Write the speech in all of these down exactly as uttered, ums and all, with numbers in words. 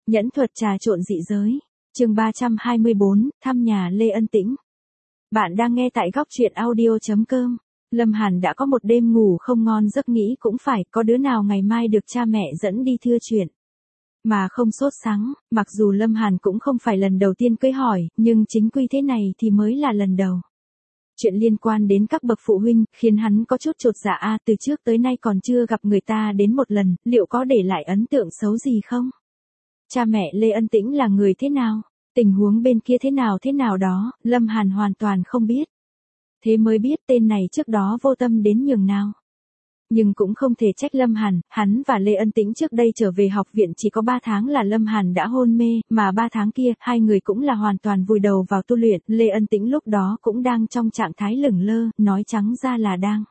Nhẫn thuật trà trộn dị giới. Chương ba trăm hai mươi bốn, thăm nhà Lê Ân Tĩnh. Bạn đang nghe tại góc truyện audio chấm com. Lâm Hàn đã có một đêm ngủ không ngon giấc nghĩ cũng phải có đứa nào ngày mai được cha mẹ dẫn đi thưa chuyện. Mà không sốt sắng, mặc dù Lâm Hàn cũng không phải lần đầu tiên cưới hỏi, nhưng chính quy thế này thì mới là lần đầu. Chuyện liên quan đến các bậc phụ huynh, khiến hắn có chút chột dạ a, từ trước tới nay còn chưa gặp người ta đến một lần, liệu có để lại ấn tượng xấu gì không? Cha mẹ Lê Ân Tĩnh là người thế nào? Tình huống bên kia thế nào thế nào đó, Lâm Hàn hoàn toàn không biết. Thế mới biết tên này trước đó vô tâm đến nhường nào. Nhưng cũng không thể trách Lâm Hàn, hắn và Lê Ân Tĩnh trước đây trở về học viện chỉ có ba tháng là Lâm Hàn đã hôn mê, mà ba tháng kia, hai người cũng là hoàn toàn vùi đầu vào tu luyện, Lê Ân Tĩnh lúc đó cũng đang trong trạng thái lửng lơ, nói trắng ra là đang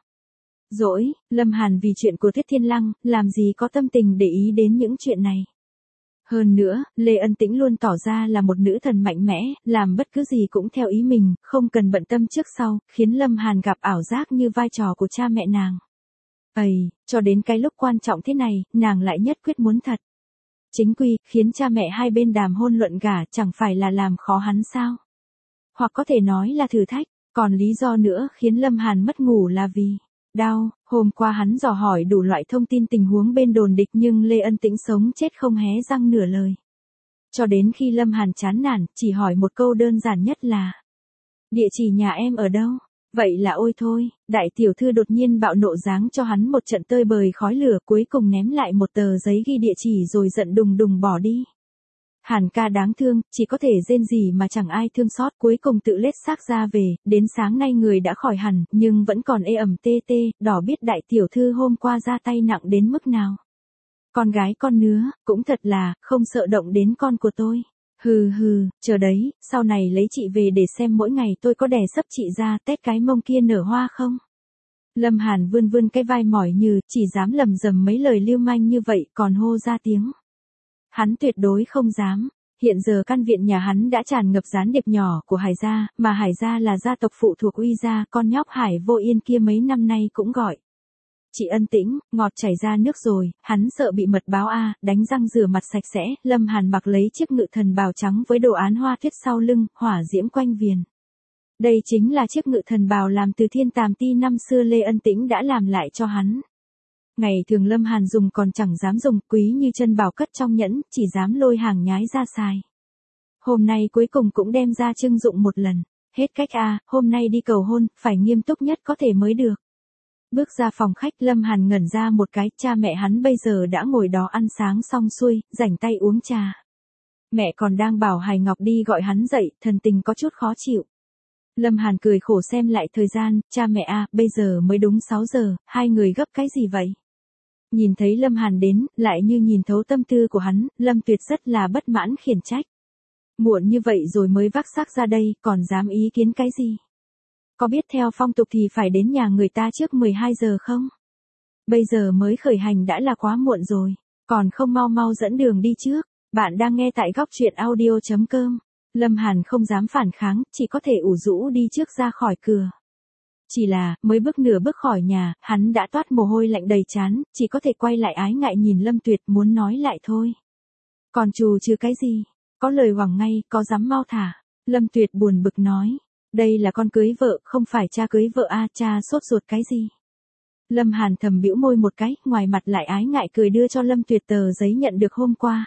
dỗi, Lâm Hàn vì chuyện của Thiết Thiên Lăng, làm gì có tâm tình để ý đến những chuyện này. Hơn nữa, Lê Ân Tĩnh luôn tỏ ra là một nữ thần mạnh mẽ, làm bất cứ gì cũng theo ý mình, không cần bận tâm trước sau, khiến Lâm Hàn gặp ảo giác như vai trò của cha mẹ nàng. Ây, cho đến cái lúc quan trọng thế này, nàng lại nhất quyết muốn thật. Chính quy, khiến cha mẹ hai bên đàm hôn luận gả chẳng phải là làm khó hắn sao? Hoặc có thể nói là thử thách, còn lý do nữa khiến Lâm Hàn mất ngủ là vì đau. Hôm qua hắn dò hỏi đủ loại thông tin tình huống bên đồn địch nhưng Lê Ân Tĩnh sống chết không hé răng nửa lời. Cho đến khi Lâm Hàn chán nản, chỉ hỏi một câu đơn giản nhất là: địa chỉ nhà em ở đâu? Vậy là ôi thôi, đại tiểu thư đột nhiên bạo nộ giáng cho hắn một trận tơi bời khói lửa, cuối cùng ném lại một tờ giấy ghi địa chỉ rồi giận đùng đùng bỏ đi. Hàn ca đáng thương, chỉ có thể rên rỉ mà chẳng ai thương xót, cuối cùng tự lết xác ra về, đến sáng nay người đã khỏi hẳn, nhưng vẫn còn ê ẩm tê tê, đỏ biết đại tiểu thư hôm qua ra tay nặng đến mức nào. Con gái con nứa, cũng thật là, không sợ động đến con của tôi. Hừ hừ, chờ đấy, sau này lấy chị về để xem mỗi ngày tôi có đè sấp chị ra tét cái mông kia nở hoa không. Lâm Hàn vươn vươn cái vai mỏi như, chỉ dám lầm rầm mấy lời lưu manh như vậy, còn hô ra tiếng. Hắn tuyệt đối không dám. Hiện giờ căn viện nhà hắn đã tràn ngập gián điệp nhỏ của Hải gia, mà Hải gia là gia tộc phụ thuộc Uy gia, con nhóc Hải Vô Yên kia mấy năm nay cũng gọi chị Ân Tĩnh, ngọt chảy ra nước rồi, hắn sợ bị mật báo a, đánh răng rửa mặt sạch sẽ, Lâm Hàn mặc lấy chiếc ngự thần bào trắng với đồ án hoa tuyết sau lưng, hỏa diễm quanh viền. Đây chính là chiếc ngự thần bào làm từ thiên tàm ti năm xưa Lê Ân Tĩnh đã làm lại cho hắn. Ngày thường Lâm Hàn dùng còn chẳng dám dùng, quý như chân bảo cất trong nhẫn, chỉ dám lôi hàng nhái ra xài. Hôm nay cuối cùng cũng đem ra trưng dụng một lần. Hết cách a, hôm nay đi cầu hôn, phải nghiêm túc nhất có thể mới được. Bước ra phòng khách, Lâm Hàn ngẩn ra một cái, cha mẹ hắn bây giờ đã ngồi đó ăn sáng xong xuôi, rảnh tay uống trà. Mẹ còn đang bảo Hải Ngọc đi gọi hắn dậy, thần tình có chút khó chịu. Lâm Hàn cười khổ xem lại thời gian, cha mẹ a, bây giờ mới đúng sáu giờ, hai người gấp cái gì vậy? Nhìn thấy Lâm Hàn đến, lại như nhìn thấu tâm tư của hắn, Lâm Tuyệt rất là bất mãn khiển trách. Muộn như vậy rồi mới vác xác ra đây, còn dám ý kiến cái gì? Có biết theo phong tục thì phải đến nhà người ta trước mười hai giờ không? Bây giờ mới khởi hành đã là quá muộn rồi, còn không mau mau dẫn đường đi trước. Bạn đang nghe tại góc truyện audio chấm com. Lâm Hàn không dám phản kháng, chỉ có thể ủ rũ đi trước ra khỏi cửa. Chỉ là, mới bước nửa bước khỏi nhà, hắn đã toát mồ hôi lạnh đầy trán, chỉ có thể quay lại ái ngại nhìn Lâm Tuyệt muốn nói lại thôi. Còn trù trừ cái gì? Có lời hoằng ngay, có dám mau thả. Lâm Tuyệt buồn bực nói. Đây là con cưới vợ, không phải cha cưới vợ a, cha sốt ruột cái gì? Lâm Hàn thầm bĩu môi một cái, ngoài mặt lại ái ngại cười đưa cho Lâm Tuyệt tờ giấy nhận được hôm qua.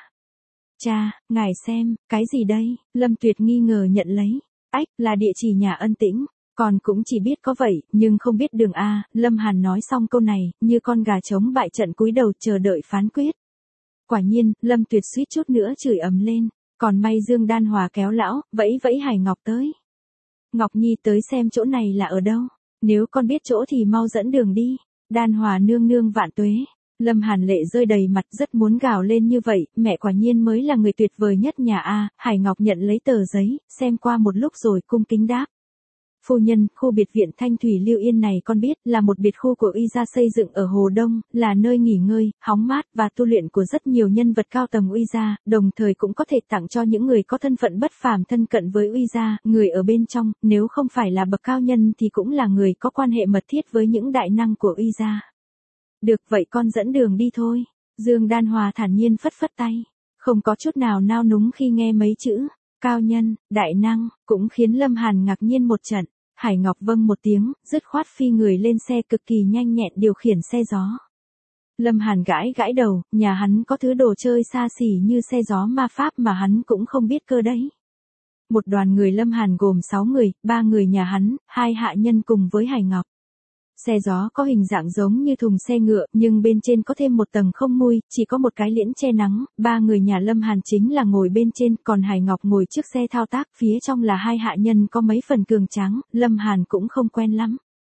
Cha, ngài xem, cái gì đây? Lâm Tuyệt nghi ngờ nhận lấy. Ách, là địa chỉ nhà Ân Tĩnh. Còn cũng chỉ biết có vậy, nhưng không biết đường a. Lâm Hàn nói xong câu này, như con gà trống bại trận cúi đầu chờ đợi phán quyết. Quả nhiên, Lâm Tuyệt suýt chút nữa chửi ầm lên, còn may Dương Đan Hòa kéo lão, vẫy vẫy Hải Ngọc tới. Ngọc Nhi tới xem chỗ này là ở đâu, nếu con biết chỗ thì mau dẫn đường đi. Đan Hòa nương nương vạn tuế. Lâm Hàn lệ rơi đầy mặt, rất muốn gào lên như vậy, mẹ quả nhiên mới là người tuyệt vời nhất nhà a. Hải Ngọc nhận lấy tờ giấy, xem qua một lúc rồi cung kính đáp. Phu nhân, khu biệt viện Thanh Thủy Lưu Yên này con biết, là một biệt khu của Uy gia xây dựng ở Hồ Đông, là nơi nghỉ ngơi, hóng mát và tu luyện của rất nhiều nhân vật cao tầng Uy gia, đồng thời cũng có thể tặng cho những người có thân phận bất phàm thân cận với Uy gia, người ở bên trong, nếu không phải là bậc cao nhân thì cũng là người có quan hệ mật thiết với những đại năng của Uy gia. Được vậy con dẫn đường đi thôi. Dương Đan Hòa thản nhiên phất phất tay. Không có chút nào nao núng khi nghe mấy chữ, cao nhân, đại năng, cũng khiến Lâm Hàn ngạc nhiên một trận. Hải Ngọc vâng một tiếng, dứt khoát phi người lên xe cực kỳ nhanh nhẹn điều khiển xe gió. Lâm Hàn gãi gãi đầu, nhà hắn có thứ đồ chơi xa xỉ như xe gió ma pháp mà hắn cũng không biết cơ đấy. Một đoàn người Lâm Hàn gồm sáu người, ba người nhà hắn, hai hạ nhân cùng với Hải Ngọc. Xe gió có hình dạng giống như thùng xe ngựa, nhưng bên trên có thêm một tầng không mui, chỉ có một cái liễn che nắng, ba người nhà Lâm Hàn chính là ngồi bên trên, còn Hải Ngọc ngồi trước xe thao tác, phía trong là hai hạ nhân có mấy phần cường tráng, Lâm Hàn cũng không quen lắm.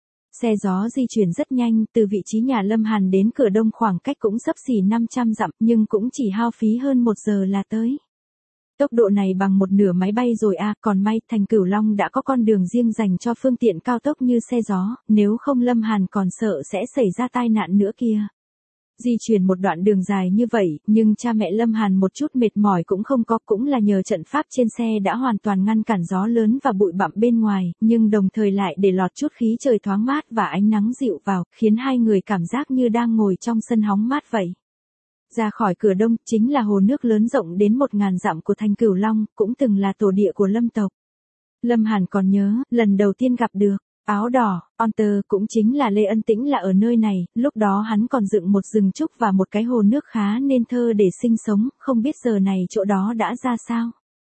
Xe gió di chuyển rất nhanh, từ vị trí nhà Lâm Hàn đến cửa đông khoảng cách cũng xấp xỉ năm trăm dặm, nhưng cũng chỉ hao phí hơn một giờ là tới. Tốc độ này bằng một nửa máy bay rồi à, còn may thành Cửu Long đã có con đường riêng dành cho phương tiện cao tốc như xe gió, nếu không Lâm Hàn còn sợ sẽ xảy ra tai nạn nữa kia. Di chuyển một đoạn đường dài như vậy, nhưng cha mẹ Lâm Hàn một chút mệt mỏi cũng không có, cũng là nhờ trận pháp trên xe đã hoàn toàn ngăn cản gió lớn và bụi bặm bên ngoài, nhưng đồng thời lại để lọt chút khí trời thoáng mát và ánh nắng dịu vào, khiến hai người cảm giác như đang ngồi trong sân hóng mát vậy. Ra khỏi cửa đông, chính là hồ nước lớn rộng đến một ngàn dặm của thành Cửu Long, cũng từng là tổ địa của Lâm tộc. Lâm Hàn còn nhớ, lần đầu tiên gặp được, áo đỏ, Onter cũng chính là Lê Ân Tĩnh là ở nơi này, lúc đó hắn còn dựng một rừng trúc và một cái hồ nước khá nên thơ để sinh sống, không biết giờ này chỗ đó đã ra sao.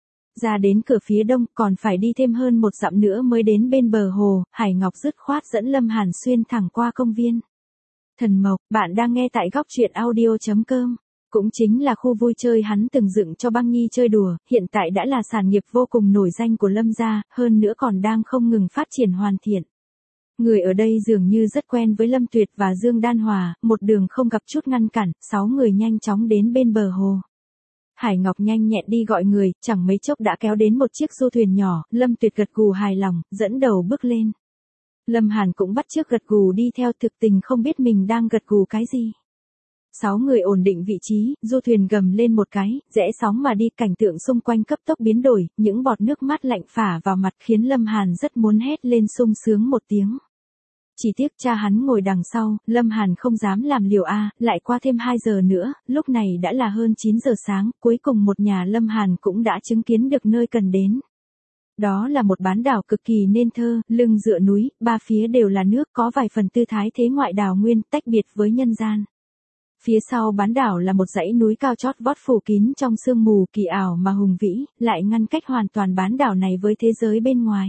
Ra đến cửa phía đông, còn phải đi thêm hơn một dặm nữa mới đến bên bờ hồ, Hải Ngọc dứt khoát dẫn Lâm Hàn xuyên thẳng qua công viên. Thần Mộc, bạn đang nghe tại góc truyện audio chấm com. Cũng chính là khu vui chơi hắn từng dựng cho Băng Nhi chơi đùa, hiện tại đã là sản nghiệp vô cùng nổi danh của Lâm gia, hơn nữa còn đang không ngừng phát triển hoàn thiện. Người ở đây dường như rất quen với Lâm Tuyệt và Dương Đan Hòa, một đường không gặp chút ngăn cản, sáu người nhanh chóng đến bên bờ hồ. Hải Ngọc nhanh nhẹn đi gọi người, chẳng mấy chốc đã kéo đến một chiếc du thuyền nhỏ, Lâm Tuyệt gật gù hài lòng, dẫn đầu bước lên. Lâm Hàn cũng bắt chước gật gù đi theo, thực tình không biết mình đang gật gù cái gì. Sáu người ổn định vị trí, du thuyền gầm lên một cái, rẽ sóng mà đi, cảnh tượng xung quanh cấp tốc biến đổi, những bọt nước mát lạnh phả vào mặt khiến Lâm Hàn rất muốn hét lên sung sướng một tiếng. Chỉ tiếc cha hắn ngồi đằng sau, Lâm Hàn không dám làm liều a, lại qua thêm hai giờ nữa, lúc này đã là hơn chín giờ sáng, cuối cùng một nhà Lâm Hàn cũng đã chứng kiến được nơi cần đến. Đó là một bán đảo cực kỳ nên thơ, lưng dựa núi, ba phía đều là nước, có vài phần tư thái thế ngoại đảo nguyên, tách biệt với nhân gian. Phía sau bán đảo là một dãy núi cao chót vót phủ kín trong sương mù kỳ ảo mà hùng vĩ, lại ngăn cách hoàn toàn bán đảo này với thế giới bên ngoài.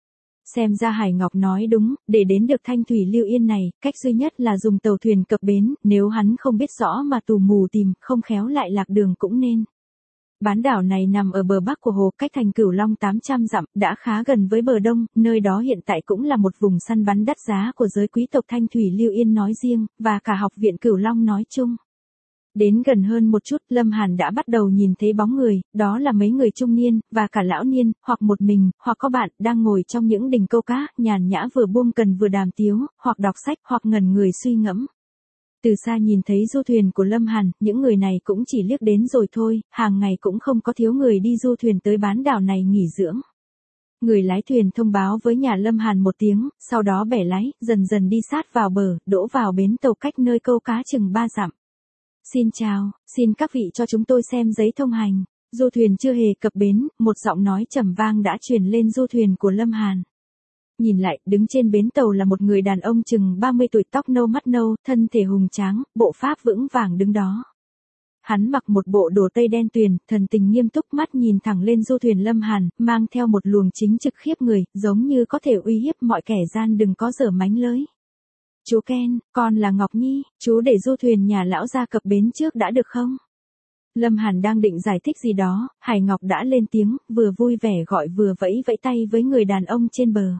Xem ra Hải Ngọc nói đúng, để đến được Thanh Thủy Lưu Yên này, cách duy nhất là dùng tàu thuyền cập bến, nếu hắn không biết rõ mà tù mù tìm, không khéo lại lạc đường cũng nên. Bán đảo này nằm ở bờ bắc của hồ, cách thành Cửu Long tám trăm dặm, đã khá gần với bờ đông, nơi đó hiện tại cũng là một vùng săn bắn đắt giá của giới quý tộc Thanh Thủy Lưu Yên nói riêng, và cả học viện Cửu Long nói chung. Đến gần hơn một chút, Lâm Hàn đã bắt đầu nhìn thấy bóng người, đó là mấy người trung niên, và cả lão niên, hoặc một mình, hoặc có bạn, đang ngồi trong những đình câu cá, nhàn nhã vừa buông cần vừa đàm tiếu, hoặc đọc sách, hoặc ngẩn người suy ngẫm. Từ xa nhìn thấy du thuyền của Lâm Hàn, những người này cũng chỉ liếc đến rồi thôi, hàng ngày cũng không có thiếu người đi du thuyền tới bán đảo này nghỉ dưỡng. Người lái thuyền thông báo với nhà Lâm Hàn một tiếng, sau đó bẻ lái, dần dần đi sát vào bờ, đỗ vào bến tàu cách nơi câu cá chừng ba dặm. Xin chào, xin các vị cho chúng tôi xem giấy thông hành. Du thuyền chưa hề cập bến, một giọng nói trầm vang đã truyền lên du thuyền của Lâm Hàn. Nhìn lại, đứng trên bến tàu là một người đàn ông chừng ba mươi tuổi, tóc nâu mắt nâu, thân thể hùng tráng, bộ pháp vững vàng đứng đó. Hắn mặc một bộ đồ tây đen tuyền, thần tình nghiêm túc, mắt nhìn thẳng lên du thuyền Lâm Hàn, mang theo một luồng chính trực khiếp người, giống như có thể uy hiếp mọi kẻ gian đừng có dở mánh lới. Chú Ken, con là Ngọc Nhi, chú để du thuyền nhà lão ra cập bến trước đã được không? Lâm Hàn đang định giải thích gì đó, Hải Ngọc đã lên tiếng, vừa vui vẻ gọi vừa vẫy vẫy tay với người đàn ông trên bờ.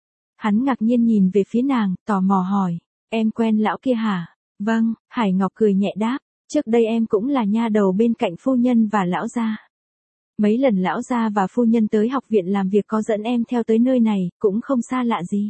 Hắn ngạc nhiên nhìn về phía nàng, tò mò hỏi, em quen lão kia hả? Vâng, Hải Ngọc cười nhẹ đáp, trước đây em cũng là nha đầu bên cạnh phu nhân và lão gia. Mấy lần lão gia và phu nhân tới học viện làm việc có dẫn em theo tới nơi này, cũng không xa lạ gì.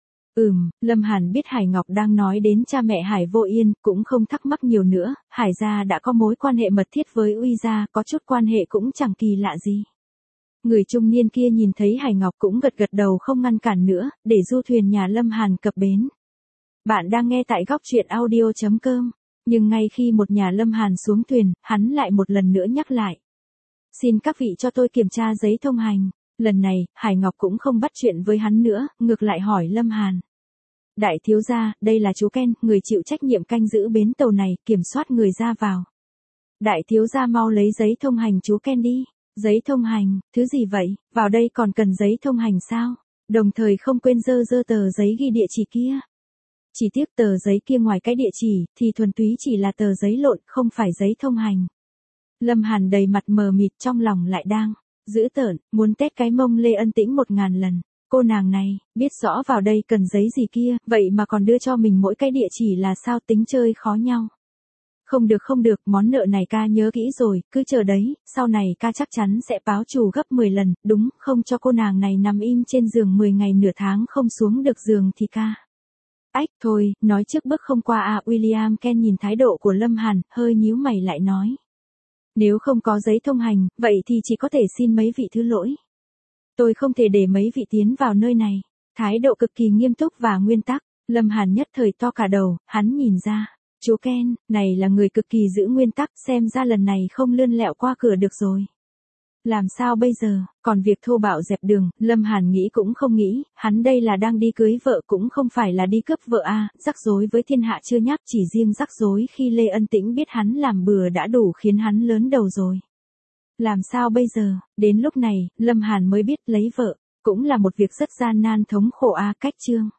Ừm, Lâm Hàn biết Hải Ngọc đang nói đến cha mẹ Hải Vô Yên, cũng không thắc mắc nhiều nữa, Hải gia đã có mối quan hệ mật thiết với Uy gia, có chút quan hệ cũng chẳng kỳ lạ gì. Người trung niên kia nhìn thấy Hải Ngọc cũng gật gật đầu không ngăn cản nữa, để du thuyền nhà Lâm Hàn cập bến. Bạn đang nghe tại góc truyện audio chấm com. Nhưng ngay khi một nhà Lâm Hàn xuống thuyền, hắn lại một lần nữa nhắc lại. Xin các vị cho tôi kiểm tra giấy thông hành. Lần này, Hải Ngọc cũng không bắt chuyện với hắn nữa, ngược lại hỏi Lâm Hàn. Đại thiếu gia, đây là chú Ken, người chịu trách nhiệm canh giữ bến tàu này, kiểm soát người ra vào. Đại thiếu gia mau lấy giấy thông hành chú Ken đi. Giấy thông hành, thứ gì vậy, vào đây còn cần giấy thông hành sao? Đồng thời không quên dơ dơ tờ giấy ghi địa chỉ kia. Chỉ tiếc tờ giấy kia ngoài cái địa chỉ, thì thuần túy chỉ là tờ giấy lộn, không phải giấy thông hành. Lâm Hàn đầy mặt mờ mịt, trong lòng lại đang dữ tợn, muốn tét cái mông Lê Ân Tĩnh một ngàn lần. Cô nàng này, biết rõ vào đây cần giấy gì kia, vậy mà còn đưa cho mình mỗi cái địa chỉ là sao, tính chơi khó nhau. Không được không được, món nợ này ca nhớ kỹ rồi, cứ chờ đấy, sau này ca chắc chắn sẽ báo thù gấp mười lần, đúng, không cho cô nàng này nằm im trên giường mười ngày nửa tháng không xuống được giường thì ca. Ách, thôi, nói trước bước không qua à. William Ken nhìn thái độ của Lâm Hàn, hơi nhíu mày lại nói. Nếu không có giấy thông hành, vậy thì chỉ có thể xin mấy vị thứ lỗi. Tôi không thể để mấy vị tiến vào nơi này. Thái độ cực kỳ nghiêm túc và nguyên tắc. Lâm Hàn nhất thời to cả đầu, hắn nhìn ra. Chú Ken, này là người cực kỳ giữ nguyên tắc, xem ra lần này không lươn lẹo qua cửa được rồi. Làm sao bây giờ, còn việc thô bạo dẹp đường, Lâm Hàn nghĩ cũng không nghĩ, hắn đây là đang đi cưới vợ cũng không phải là đi cướp vợ à, rắc rối với thiên hạ chưa nhắc, chỉ riêng rắc rối khi Lê Ân Tĩnh biết hắn làm bừa đã đủ khiến hắn lớn đầu rồi. Làm sao bây giờ, đến lúc này, Lâm Hàn mới biết lấy vợ, cũng là một việc rất gian nan thống khổ à. Cách chương